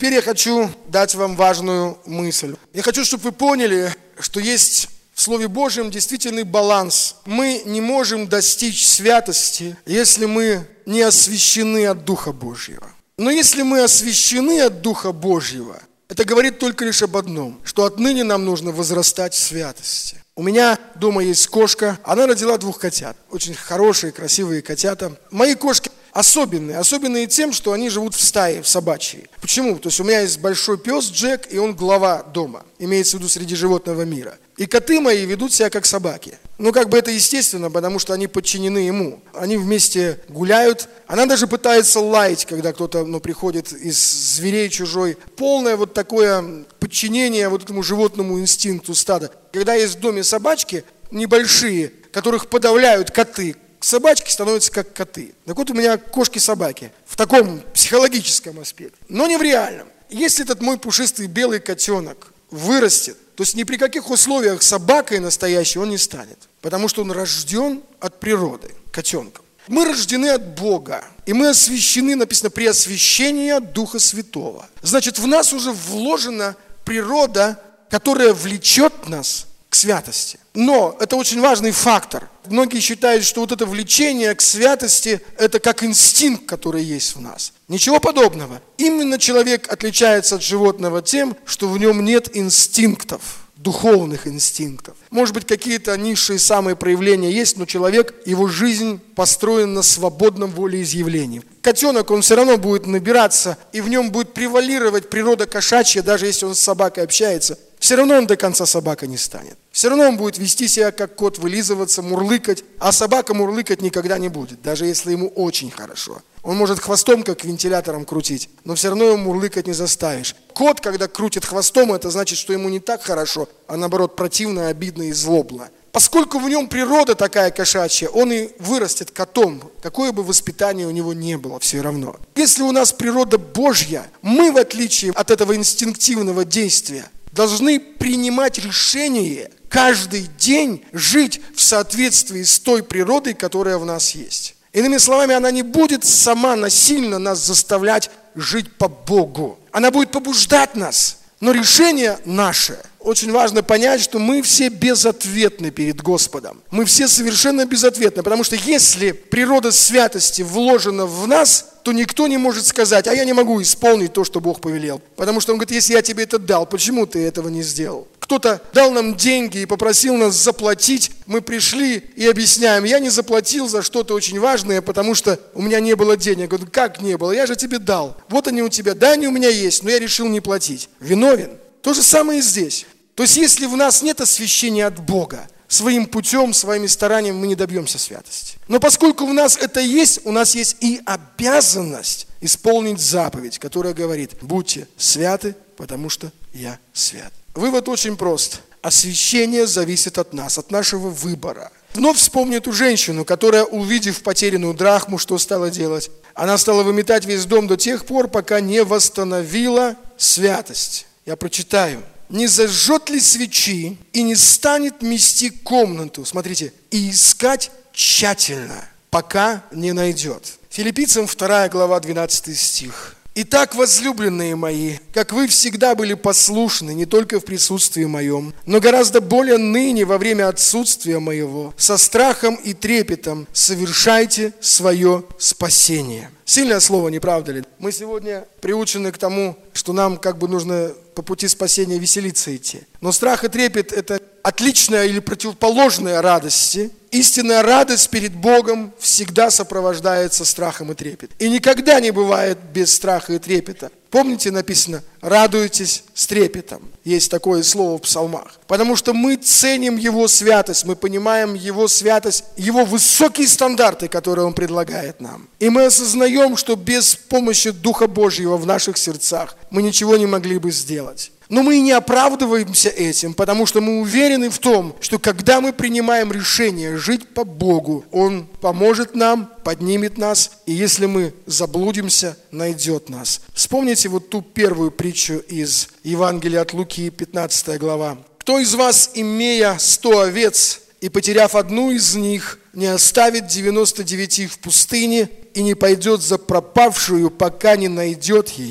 теперь я хочу дать вам важную мысль. Я хочу, чтобы вы поняли, что есть в Слове Божьем действительный баланс. Мы не можем достичь святости, если мы не освящены от Духа Божьего. Но если мы освящены от Духа Божьего, это говорит только лишь об одном, что отныне нам нужно возрастать в святости. У меня дома есть кошка, она родила 2 котят. Очень хорошие, красивые котята. Мои кошки особенные тем, что они живут в стае, в собачьей. Почему? То есть у меня есть большой пес Джек, и он глава дома, имеется в виду среди животного мира. И коты мои ведут себя как собаки. Это естественно, потому что они подчинены ему. Они вместе гуляют. Она даже пытается лаять, когда кто-то приходит из зверей чужой. Полное такое подчинение этому животному инстинкту стада. Когда есть в доме собачки небольшие, которых подавляют коты, собачки становятся как коты. Так вот у меня кошки-собаки в таком психологическом аспекте, но не в реальном. Если этот мой пушистый белый котенок вырастет, то есть ни при каких условиях собакой настоящей он не станет, потому что он рожден от природы, котенком. Мы рождены от Бога, и мы освящены, написано, при освящении от Духа Святого. Значит, в нас уже вложена природа, которая влечет нас к святости. Но это очень важный фактор. Многие считают, что это влечение к святости – это как инстинкт, который есть в нас. Ничего подобного. Именно человек отличается от животного тем, что в нем нет инстинктов, духовных инстинктов. Может быть, какие-то низшие самые проявления есть, но человек, его жизнь построена на свободном волеизъявлении. Котенок, он все равно будет набираться, и в нем будет превалировать природа кошачья, даже если он с собакой общается. Все равно он до конца собака не станет. Все равно он будет вести себя как кот, вылизываться, мурлыкать, а собака мурлыкать никогда не будет, даже если ему очень хорошо. Он может хвостом как вентилятором крутить, но все равно его мурлыкать не заставишь. Кот, когда крутит хвостом, это значит, что ему не так хорошо, а наоборот противно, обидно и злобно. Поскольку в нем природа такая кошачья, он и вырастет котом, какое бы воспитание у него не было, все равно. Если у нас природа Божья, мы, в отличие от этого инстинктивного действия, должны принимать решение каждый день жить в соответствии с той природой, которая в нас есть. Иными словами, она не будет сама насильно нас заставлять жить по Богу. Она будет побуждать нас, но решение наше. Очень важно понять, что мы все безответны перед Господом. Мы все совершенно безответны, потому что если природа святости вложена в нас, то никто не может сказать, а я не могу исполнить то, что Бог повелел. Потому что Он говорит, если я тебе это дал, почему ты этого не сделал? Кто-то дал нам деньги и попросил нас заплатить, мы пришли и объясняем, я не заплатил за что-то очень важное, потому что у меня не было денег. Я говорю, как не было? Я же тебе дал. Вот они у тебя, да, они у меня есть, но я решил не платить. Виновен. То же самое и здесь. То есть, если в нас нет освящения от Бога, своим путем, своими стараниями мы не добьемся святости. Но поскольку у нас это есть, у нас есть и обязанность исполнить заповедь, которая говорит, будьте святы, потому что я свят. Вывод очень прост. Освящение зависит от нас, от нашего выбора. Вновь вспомни эту женщину, которая, увидев потерянную драхму, что стала делать? Она стала выметать весь дом до тех пор, пока не восстановила святость. Я прочитаю. Не зажжет ли свечи и не станет мести комнату, смотрите, и искать тщательно, пока не найдет. Филиппийцам 2 глава 12 стих. Итак, возлюбленные мои, как вы всегда были послушны, не только в присутствии моем, но гораздо более ныне во время отсутствия моего, со страхом и трепетом совершайте свое спасение. Сильное слово, не правда ли? Мы сегодня приучены к тому, что нам нужно по пути спасения веселиться идти. Но страх и трепет – это отличная или противоположная радости. Истинная радость перед Богом всегда сопровождается страхом и трепетом. И никогда не бывает без страха и трепета. Помните, написано, радуйтесь с трепетом. Есть такое слово в псалмах. Потому что мы ценим Его святость, мы понимаем Его святость, Его высокие стандарты, которые Он предлагает нам. И мы осознаем, что без помощи Духа Божьего в наших сердцах мы ничего не могли бы сделать. Но мы не оправдываемся этим, потому что мы уверены в том, что когда мы принимаем решение жить по Богу, Он поможет нам, поднимет нас, и если мы заблудимся, найдет нас. Вспомните ту первую притчу из Евангелия от Луки, 15 глава. «Кто из вас, имея 100 овец, и потеряв одну из них, не оставит 99 в пустыне и не пойдет за пропавшую, пока не найдет ее?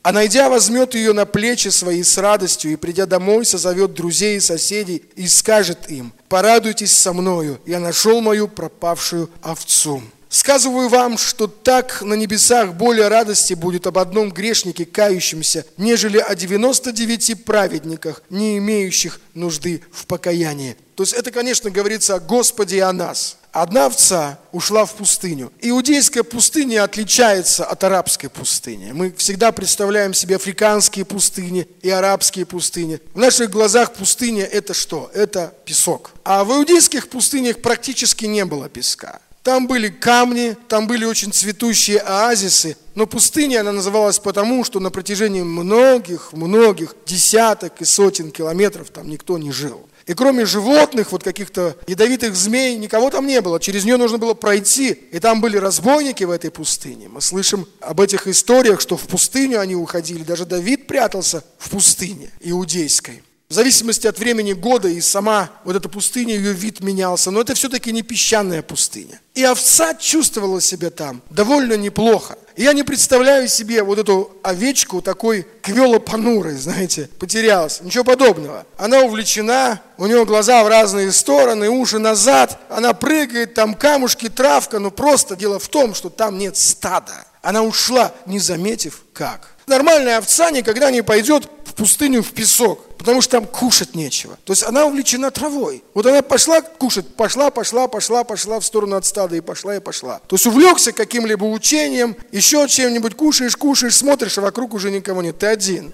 А найдя, возьмет ее на плечи свои с радостью, и, придя домой, созовет друзей и соседей и скажет им: порадуйтесь со мною, я нашел мою пропавшую овцу. Сказываю вам, что так на небесах более радости будет об одном грешнике, кающемся, нежели о 99 праведниках, не имеющих нужды в покаянии. То есть это, конечно, говорится о Господе и о нас. Одна овца ушла в пустыню. Иудейская пустыня отличается от арабской пустыни. Мы всегда представляем себе африканские пустыни и арабские пустыни. В наших глазах пустыня – это что? Это песок. А в иудейских пустынях практически не было песка. Там были камни, там были очень цветущие оазисы, но пустыня она называлась потому, что на протяжении многих десяток и сотен километров там никто не жил. И кроме животных, вот каких-то ядовитых змей, никого там не было. Через нее нужно было пройти, и там были разбойники в этой пустыне. Мы слышим об этих историях, что в пустыню они уходили, даже Давид прятался в пустыне иудейской. В зависимости от времени года и сама вот эта пустыня, ее вид менялся, но это все-таки не песчаная пустыня. И овца чувствовала себя там довольно неплохо. И я не представляю себе вот эту овечку такой квело-понурой, знаете, потерялась. Ничего подобного. Она увлечена, у нее глаза в разные стороны, уши назад, она прыгает, там камушки, травка, но просто дело в том, что там нет стада. Она ушла, не заметив как. Нормальная овца никогда не пойдет в пустыню в песок, потому что там кушать нечего. То есть она увлечена травой. Вот она пошла кушать, пошла в сторону от стада и пошла. То есть увлекся каким-либо учением, еще чем-нибудь кушаешь, смотришь, а вокруг уже никого нет, ты один.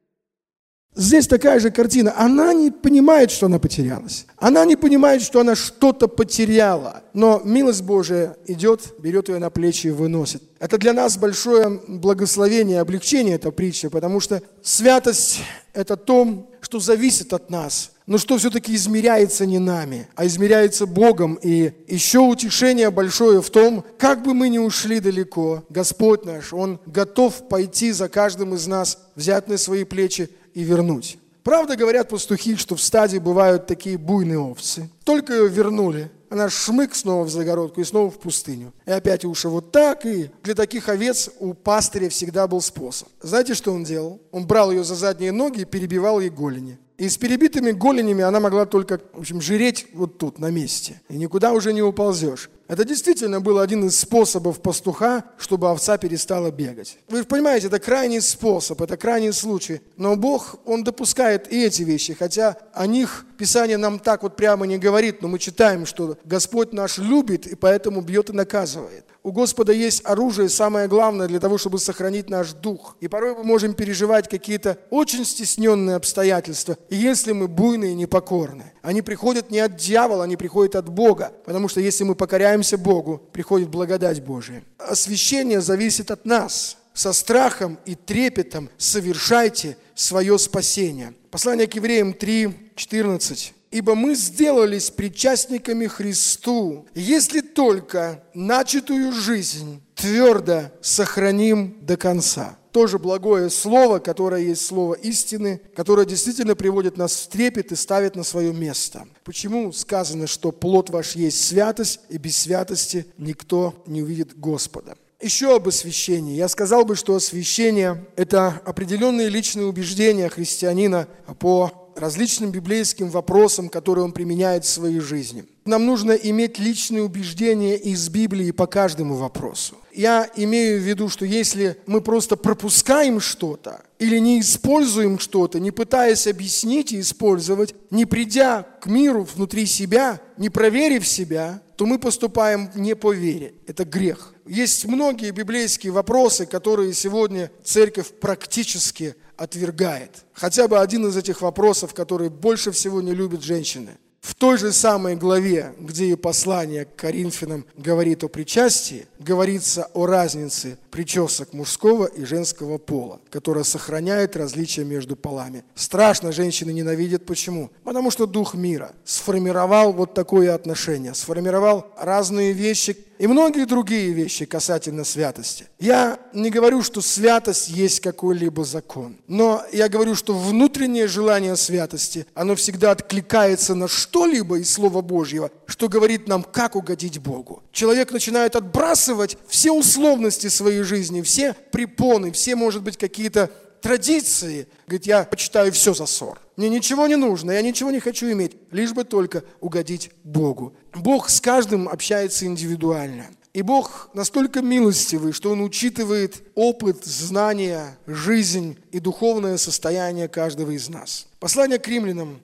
Здесь такая же картина. Она не понимает, что она потерялась. Она не понимает, что она что-то потеряла. Но милость Божия идет, берет ее на плечи и выносит. Это для нас большое благословение, облегчение эта притча, потому что святость – это то, что зависит от нас, но что все-таки измеряется не нами, а измеряется Богом. И еще утешение большое в том, как бы мы ни ушли далеко, Господь наш, Он готов пойти за каждым из нас, взять на свои плечи и вернуть. Правда, говорят пастухи, что в стаде бывают такие буйные овцы. Только ее вернули, она шмык снова в загородку и снова в пустыню. И опять уши вот так, и для таких овец у пастыря всегда был способ. Знаете, что он делал? Он брал ее за задние ноги и перебивал ей голени. И с перебитыми голенями она могла только, жиреть вот тут, на месте. И никуда уже не уползешь. Это действительно был один из способов пастуха, чтобы овца перестала бегать. Вы понимаете, это крайний способ, это крайний случай. Но Бог, Он допускает и эти вещи, хотя о них Писание нам так вот прямо не говорит, но мы читаем, что Господь наш любит и поэтому бьет и наказывает. У Господа есть оружие, самое главное, для того, чтобы сохранить наш дух. И порой мы можем переживать какие-то очень стесненные обстоятельства. И если мы буйные и непокорные, они приходят не от дьявола, они приходят от Бога. Потому что если мы покоряемся Богу, приходит благодать Божия. Освящение зависит от нас. Со страхом и трепетом совершайте свое спасение. Послание к Евреям 3:14. «Ибо мы сделались причастниками Христу, если только начатую жизнь твердо сохраним до конца». Тоже благое слово, которое есть слово истины, которое действительно приводит нас в трепет и ставит на свое место. Почему сказано, что плод ваш есть святость, и без святости никто не увидит Господа? Еще об освящении. Я сказал бы, что освящение – это определенные личные убеждения христианина по различным библейским вопросам, которые он применяет в своей жизни. Нам нужно иметь личные убеждения из Библии по каждому вопросу. Я имею в виду, что если мы просто пропускаем что-то или не используем что-то, не пытаясь объяснить и использовать, не придя к миру внутри себя, не проверив себя, то мы поступаем не по вере. Это грех. Есть многие библейские вопросы, которые сегодня церковь практически отвергает. Хотя бы один из этих вопросов, который больше всего не любят женщины. В той же самой главе, где и послание к Коринфянам говорит о причастии, говорится о разнице причесок мужского и женского пола, которая сохраняет различия между полами. Страшно женщины ненавидят. Почему? Потому что дух мира сформировал вот такое отношение, сформировал разные вещи и многие другие вещи касательно святости. Я не говорю, что святость есть какой-либо закон, но я говорю, что внутреннее желание святости, оно всегда откликается на что-либо из Слова Божьего что говорит нам, как угодить Богу. Человек начинает отбрасывать все условности своей жизни, все препоны, все, может быть, какие-то традиции. Говорит, я почитаю все за ссор. Мне ничего не нужно, я ничего не хочу иметь, лишь бы только угодить Богу. Бог с каждым общается индивидуально. И Бог настолько милостивый, что Он учитывает опыт, знания, жизнь и духовное состояние каждого из нас. Послание к Римлянам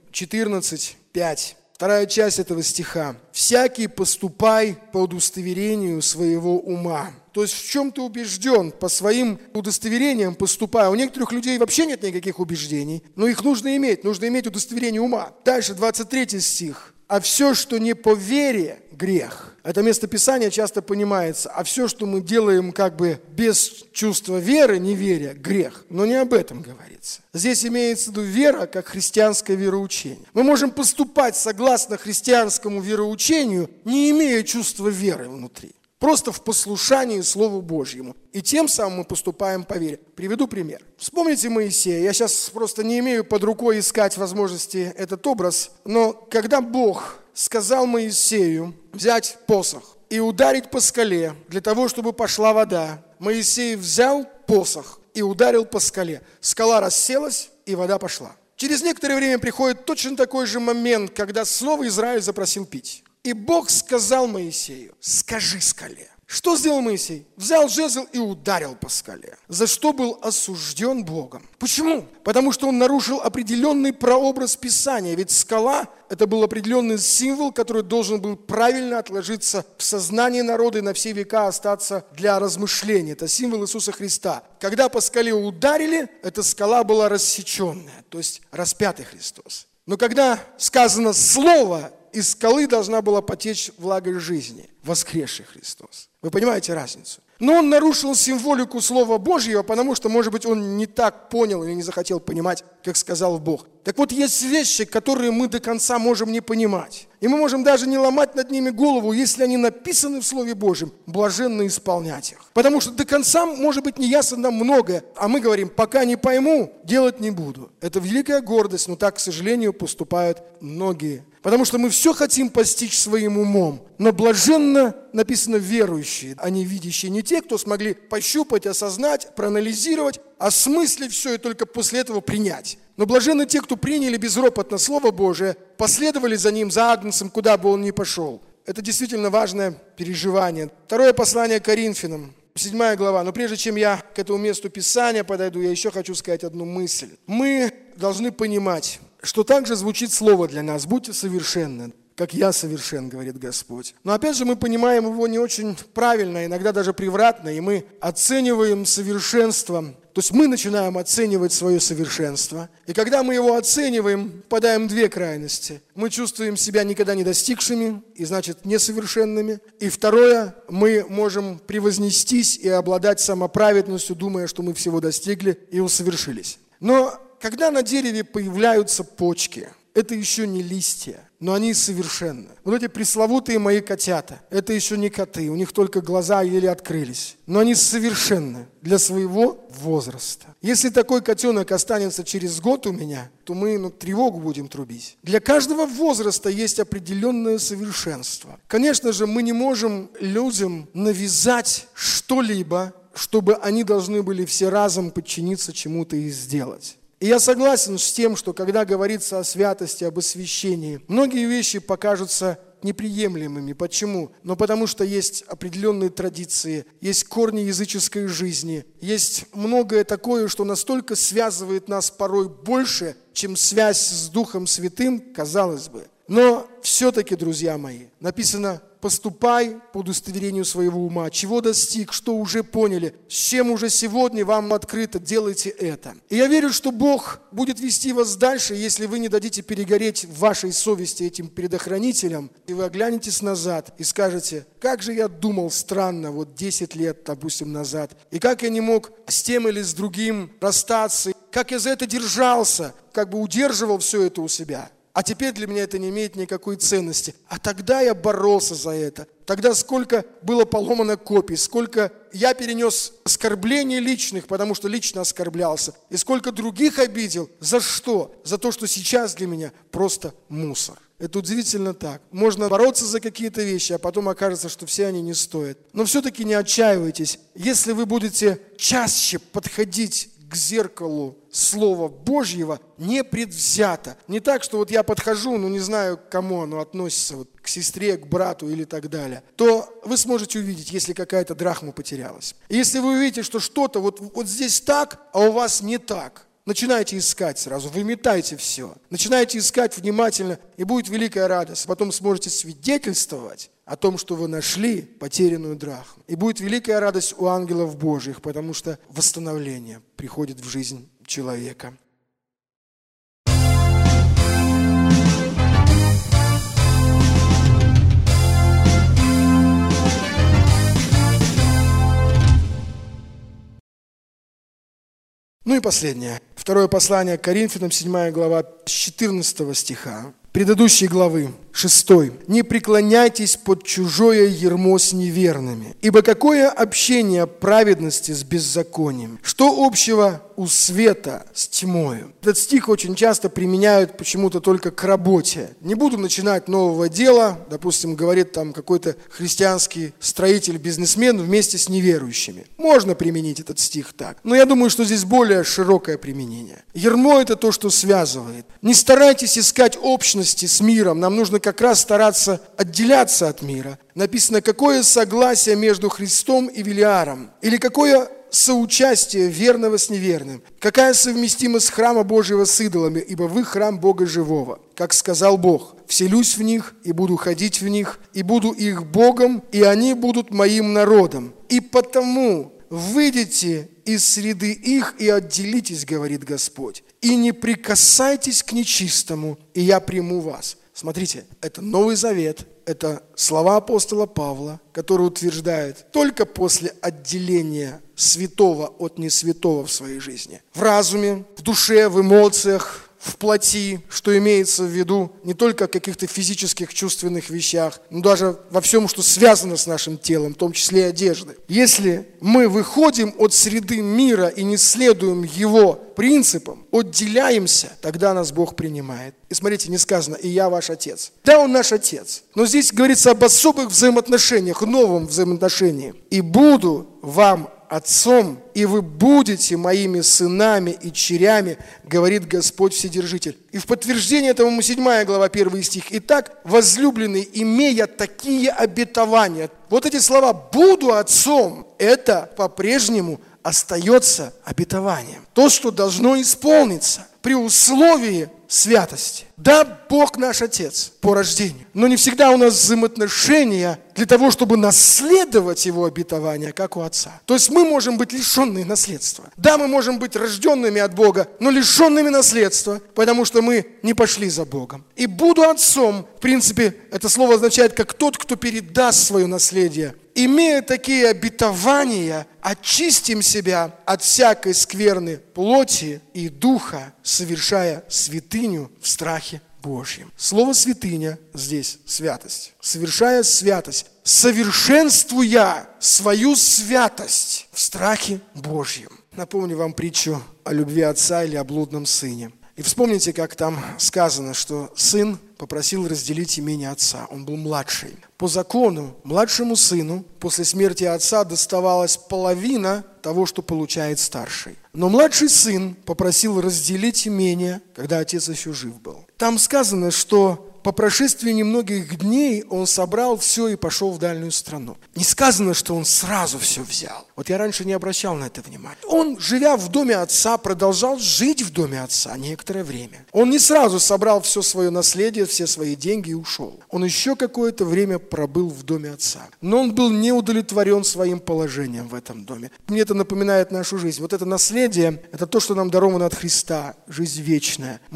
14:5. Вторая часть этого стиха. «Всякий поступай по удостоверению своего ума». То есть в чем ты убежден, по своим удостоверениям поступай. У некоторых людей вообще нет никаких убеждений, но их нужно иметь удостоверение ума. Дальше 23 стих. «А все, что не по вере, грех». Это местописание часто понимается. А все, что мы делаем как бы без чувства веры, неверия, грех. Но не об этом говорится. Здесь имеется в виду вера как христианское вероучение. Мы можем поступать согласно христианскому вероучению, не имея чувства веры внутри. Просто в послушании Слову Божьему. И тем самым мы поступаем по вере. Приведу пример. Вспомните Моисея. Я сейчас просто не имею под рукой искать возможности этот образ. Но когда Бог сказал Моисею взять посох и ударить по скале для того, чтобы пошла вода, Моисей взял посох и ударил по скале. Скала расселась, и вода пошла. Через некоторое время приходит точно такой же момент, когда снова Израиль запросил пить. И Бог сказал Моисею, скажи скале. Что сделал Моисей? Взял жезл и ударил по скале, за что был осужден Богом. Почему? Потому что он нарушил определенный прообраз Писания. Ведь скала – это был определенный символ, который должен был правильно отложиться в сознании народа и на все века остаться для размышления. Это символ Иисуса Христа. Когда по скале ударили, эта скала была рассеченная, то есть распятый Христос. Но когда сказано слово, из скалы должна была потечь влага жизни, воскресший Христос. Вы понимаете разницу? Но он нарушил символику Слова Божьего, потому что, может быть, он не так понял или не захотел понимать, как сказал Бог. Так вот, есть вещи, которые мы до конца можем не понимать. И мы можем даже не ломать над ними голову, если они написаны в Слове Божьем, блаженно исполнять их. Потому что до конца, может быть, не ясно нам многое, а мы говорим, пока не пойму, делать не буду. Это великая гордость, но так, к сожалению, поступают многие. Потому что мы все хотим постичь своим умом. Но блаженно написано верующие, а не видящие. Не те, кто смогли пощупать, осознать, проанализировать, осмыслить все и только после этого принять. Но блаженны те, кто приняли безропотно Слово Божие, последовали за Ним, за Агнцем, куда бы Он ни пошел. Это действительно важное переживание. Второе послание к Коринфянам, 7 глава. Но прежде чем я к этому месту Писания подойду, я еще хочу сказать одну мысль. Мы должны понимать, что также звучит слово для нас: будьте совершенны, как я совершен, говорит Господь. Но опять же мы понимаем его не очень правильно, иногда даже превратно, и мы оцениваем совершенство. То есть мы начинаем оценивать свое совершенство. И когда мы его оцениваем, попадаем в две крайности. Мы чувствуем себя никогда не достигшими, и значит несовершенными. И второе, мы можем превознестись и обладать самоправедностью, думая, что мы всего достигли и усовершились. Но когда на дереве появляются почки, это еще не листья, но они совершенны. Вот эти пресловутые мои котята, это еще не коты, у них только глаза еле открылись. Но они совершенны для своего возраста. Если такой котенок останется через год у меня, то мы тревогу будем трубить. Для каждого возраста есть определенное совершенство. Конечно же, мы не можем людям навязать что-либо, чтобы они должны были все разом подчиниться чему-то и сделать. И я согласен с тем, что когда говорится о святости, об освящении, многие вещи покажутся неприемлемыми. Почему? Но потому что есть определенные традиции, есть корни языческой жизни, есть многое такое, что настолько связывает нас порой больше, чем связь с Духом Святым, казалось бы. Но все-таки, друзья мои, написано: поступай по удостоверению своего ума. Чего достиг, что уже поняли, с чем уже сегодня вам открыто, делайте это. И я верю, что Бог будет вести вас дальше, если вы не дадите перегореть в вашей совести этим предохранителем, и вы оглянетесь назад и скажете: как же я думал странно 10 лет, допустим, назад, и как я не мог с тем или с другим расстаться, как я за это держался, удерживал все это у себя. А теперь для меня это не имеет никакой ценности. А тогда я боролся за это. Тогда сколько было поломано копий, сколько я перенес оскорблений личных, потому что лично оскорблялся, и сколько других обидел. За что? За то, что сейчас для меня просто мусор. Это удивительно так. Можно бороться за какие-то вещи, а потом окажется, что все они не стоят. Но все-таки не отчаивайтесь. Если вы будете чаще подходить к зеркалу Слова Божьего непредвзято. Не так, что вот я подхожу, не знаю, к кому оно относится, вот к сестре, к брату или так далее, то вы сможете увидеть, если какая-то драхма потерялась. И если вы увидите, что что-то вот здесь так, а у вас не так, начинайте искать сразу, выметайте все. Начинайте искать внимательно, и будет великая радость. Потом сможете свидетельствовать о том, что вы нашли потерянную драхму. И будет великая радость у ангелов Божьих, потому что восстановление приходит в жизнь человека. Ну и последнее. Второе послание к Коринфянам, 7 глава, с 14 стиха. Предыдущей главы, 6. «Не преклоняйтесь под чужое ярмо с неверными, ибо какое общение праведности с беззаконием? Что общего у света с тьмою?» Этот стих очень часто применяют почему-то только к работе. Не буду начинать нового дела, допустим, говорит там какой-то христианский строитель, бизнесмен вместе с неверующими. Можно применить этот стих так, но я думаю, что здесь более широкое применение. Ярмо – это то, что связывает. Не старайтесь искать общности с миром, нам нужно как раз стараться отделяться от мира. Написано, какое согласие между Христом и Велиаром, или какое соучастие верного с неверным, какая совместимость храма Божьего с идолами, ибо вы храм Бога живого. Как сказал Бог, вселюсь в них и буду ходить в них, и буду их Богом, и они будут моим народом. И потому выйдите из среды их и отделитесь, говорит Господь, и не прикасайтесь к нечистому, и я приму вас. Смотрите, это Новый Завет, это слова апостола Павла, который утверждает только после отделения святого от несвятого в своей жизни. В разуме, в душе, в эмоциях, в плоти, что имеется в виду не только о каких-то физических, чувственных вещах, но даже во всем, что связано с нашим телом, в том числе и одеждой. Если мы выходим от среды мира и не следуем его принципам, отделяемся, тогда нас Бог принимает. И смотрите, не сказано «и я ваш отец». Да, он наш отец, но здесь говорится об особых взаимоотношениях, новом взаимоотношении. «И буду вам отцом, и вы будете моими сынами и дочерями, говорит Господь Вседержитель». И в подтверждение этому 7 глава, 1 стих. «Итак, возлюбленный, имея такие обетования». Вот эти слова «буду отцом» – это по-прежнему остается обетованием. То, что должно исполниться при условии святости. Да, Бог наш Отец по рождению, но не всегда у нас взаимоотношения для того, чтобы наследовать Его обетования, как у Отца. То есть мы можем быть лишенными наследства. Да, мы можем быть рожденными от Бога, но лишенными наследства, потому что мы не пошли за Богом. И буду отцом, в принципе, это слово означает, как тот, кто передаст свое наследие. Имея такие обетования, очистим себя от всякой скверны плоти и духа, совершая святыню в страхе Божьем. Слово «святыня» здесь святость. Совершая святость, совершенствуя свою святость в страхе Божьем. Напомню вам притчу о любви отца или о блудном сыне. И вспомните, как там сказано, что сын попросил разделить имение отца. Он был младший. По закону, младшему сыну после смерти отца доставалась половина того, что получает старший. Но младший сын попросил разделить имение, когда отец еще жив был. Там сказано, что по прошествии немногих дней он собрал все и пошел в дальнюю страну. Не сказано, что он сразу все взял. Вот я раньше не обращал на это внимания. Он, живя в доме отца, продолжал жить в доме отца некоторое время. Он не сразу собрал все свое наследие, все свои деньги и ушел. Он еще какое-то время пробыл в доме отца. Но он был не удовлетворен своим положением в этом доме. Мне это напоминает нашу жизнь. Вот это наследие, это то, что нам даровано от Христа, жизнь вечная. Мы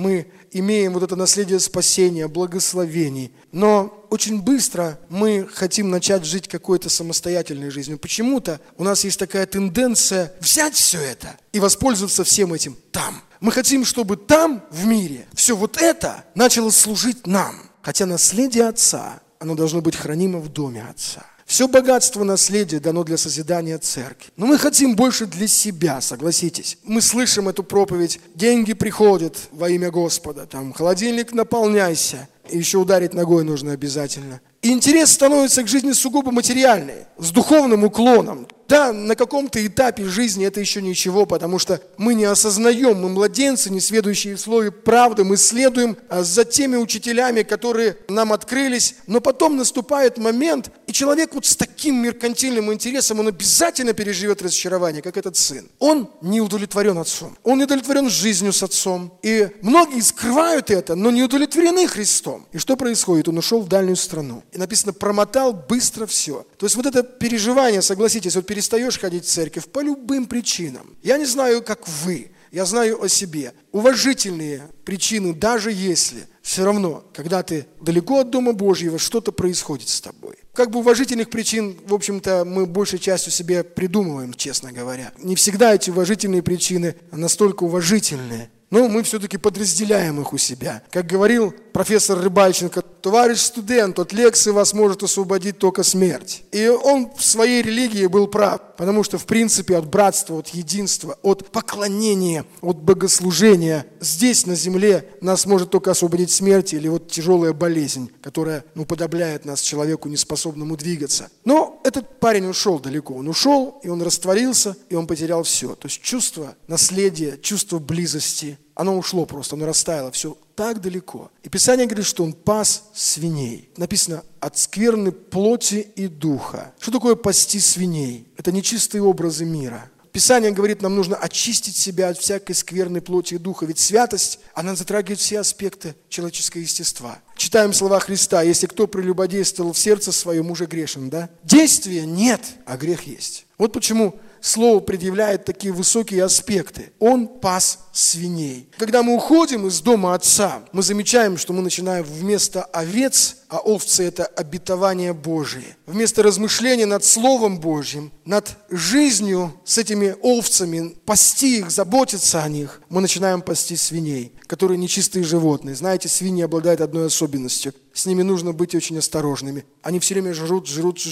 имеем вот это наследие спасения, благословений. Но очень быстро мы хотим начать жить какой-то самостоятельной жизнью. Почему-то у нас есть такая тенденция взять все это и воспользоваться всем этим там. Мы хотим, чтобы там, в мире, все вот это начало служить нам. Хотя наследие Отца, оно должно быть хранимо в доме Отца. Все богатство наследия дано для созидания церкви. Но мы хотим больше для себя, согласитесь. Мы слышим эту проповедь, деньги приходят во имя Господа, там холодильник наполняйся, и еще ударить ногой нужно обязательно. И интерес становится к жизни сугубо материальной, с духовным уклоном. Да, на каком-то этапе жизни это еще ничего, потому что мы не осознаем, мы младенцы, не сведущие в слове правды, мы следуем за теми учителями, которые нам открылись, но потом наступает момент, и человек вот с таким меркантильным интересом, он обязательно переживет разочарование, как этот сын. Он не удовлетворен отцом, он не удовлетворен жизнью с отцом, и многие скрывают это, но не удовлетворены Христом. И что происходит? Он ушел в дальнюю страну, и написано, промотал быстро все. То есть вот это переживание, согласитесь, вот перестаешь ходить в церковь по любым причинам. Я не знаю, как вы, я знаю о себе. Уважительные причины, даже если все равно, когда ты далеко от Дома Божьего, что-то происходит с тобой. Как бы уважительных причин, в общем-то, мы большей частью себе придумываем, честно говоря. Не всегда эти уважительные причины настолько уважительные. Но мы все-таки подразделяем их у себя. Как говорил профессор Рыбальченко, товарищ студент, от лекции вас может освободить только смерть. И он в своей религии был прав, потому что, в принципе, от братства, от единства, от поклонения, от богослужения здесь, на земле, нас может только освободить смерть или вот тяжелая болезнь, которая, уподобляет нас человеку, неспособному двигаться. Но этот парень ушел далеко. Он ушел, и он растворился, и он потерял все. То есть чувство наследия, чувство близости, оно ушло просто, оно растаяло, все так далеко. И Писание говорит, что он пас свиней. Написано, от скверны плоти и духа. Что такое пасти свиней? Это нечистые образы мира. Писание говорит, нам нужно очистить себя от всякой скверной плоти и духа. Ведь святость, она затрагивает все аспекты человеческого естества. Читаем слова Христа, если кто прелюбодействовал в сердце своем, уже грешен, да? Действия нет, а грех есть. Вот почему Слово предъявляет такие высокие аспекты. Он пас свиней. Когда мы уходим из дома Отца, мы замечаем, что мы начинаем вместо овец, а овцы – это обетование Божие, вместо размышления над Словом Божьим, над жизнью с этими овцами, пасти их, заботиться о них, мы начинаем пасти свиней, которые нечистые животные. Знаете, свиньи обладают одной особенностью. С ними нужно быть очень осторожными. Они все время жрут.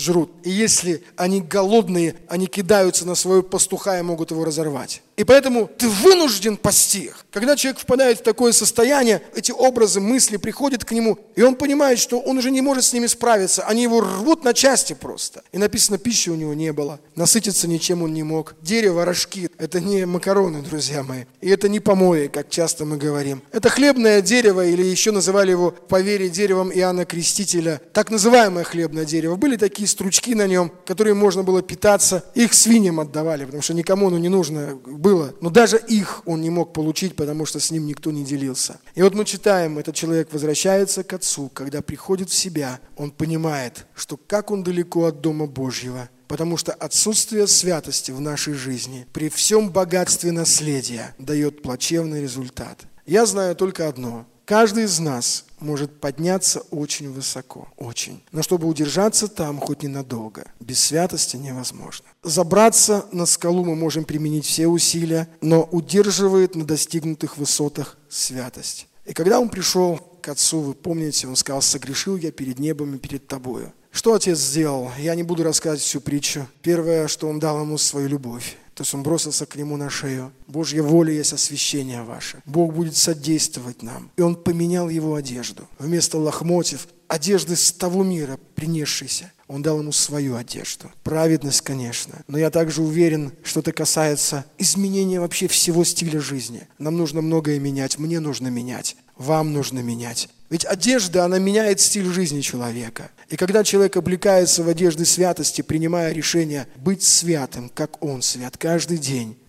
И если они голодные, они кидаются на своего пастуха и могут его разорвать. И поэтому ты вынужден пасти их. Когда человек впадает в такое состояние, эти образы, мысли приходят к нему, и он понимает, что он уже не может с ними справиться. Они его рвут на части просто. И написано, пищи у него не было. Насытиться ничем он не мог. Дерево, рожки – это не макароны, друзья мои. И это не помои, как часто мы говорим. Это хлебное дерево, или еще называли его по вере деревом Иоанна Крестителя. Так называемое хлебное дерево. Были такие стручки на нем, которые можно было питаться. Их свиньям отдавали, потому что никому оно не нужно было. Но даже их он не мог получить, потому что с ним никто не делился. И вот мы читаем, этот человек возвращается к Отцу, когда приходит в себя, он понимает, что как он далеко от Дома Божьего, потому что отсутствие святости в нашей жизни при всем богатстве наследия дает плачевный результат. Я знаю только одно. Каждый из нас может подняться очень высоко, очень. Но чтобы удержаться там хоть ненадолго, без святости невозможно. Забраться на скалу мы можем применить все усилия, но удерживает на достигнутых высотах святость. И когда он пришел к Отцу, вы помните, он сказал, согрешил я перед небом и перед тобою. Что Отец сделал? Я не буду рассказывать всю притчу. Первое, что он дал ему свою любовь. То есть он бросился к нему на шею. Божья воля есть освящение ваше. Бог будет содействовать нам. И он поменял его одежду. Вместо лохмотьев, одежды с того мира, принесшейся, он дал ему свою одежду. Праведность, конечно. Но я также уверен, что это касается изменения вообще всего стиля жизни. Нам нужно многое менять. Мне нужно менять. Вам нужно менять. Ведь одежда, она меняет стиль жизни человека. И когда человек облекается в одежды святости, принимая решение быть святым, как он свят, каждый день,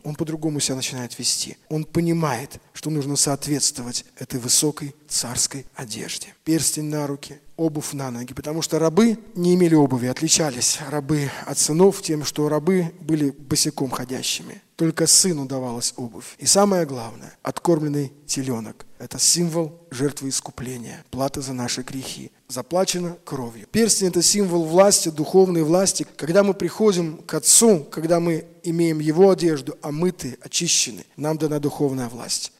он по-другому себя начинает вести. Он понимает, что нужно соответствовать этой высокой царской одежде. Перстень на руки, обувь на ноги, потому что рабы не имели обуви, отличались рабы от сынов тем, что рабы были босиком ходящими. Только сыну давалась обувь. И самое главное, откормленный теленок. Это символ жертвы искупления, плата за наши грехи. Заплачено кровью. Перстень – это символ власти, духовной власти. Когда мы приходим к Отцу, когда мы имеем Его одежду, омыты, очищены, нам дана духовная власть.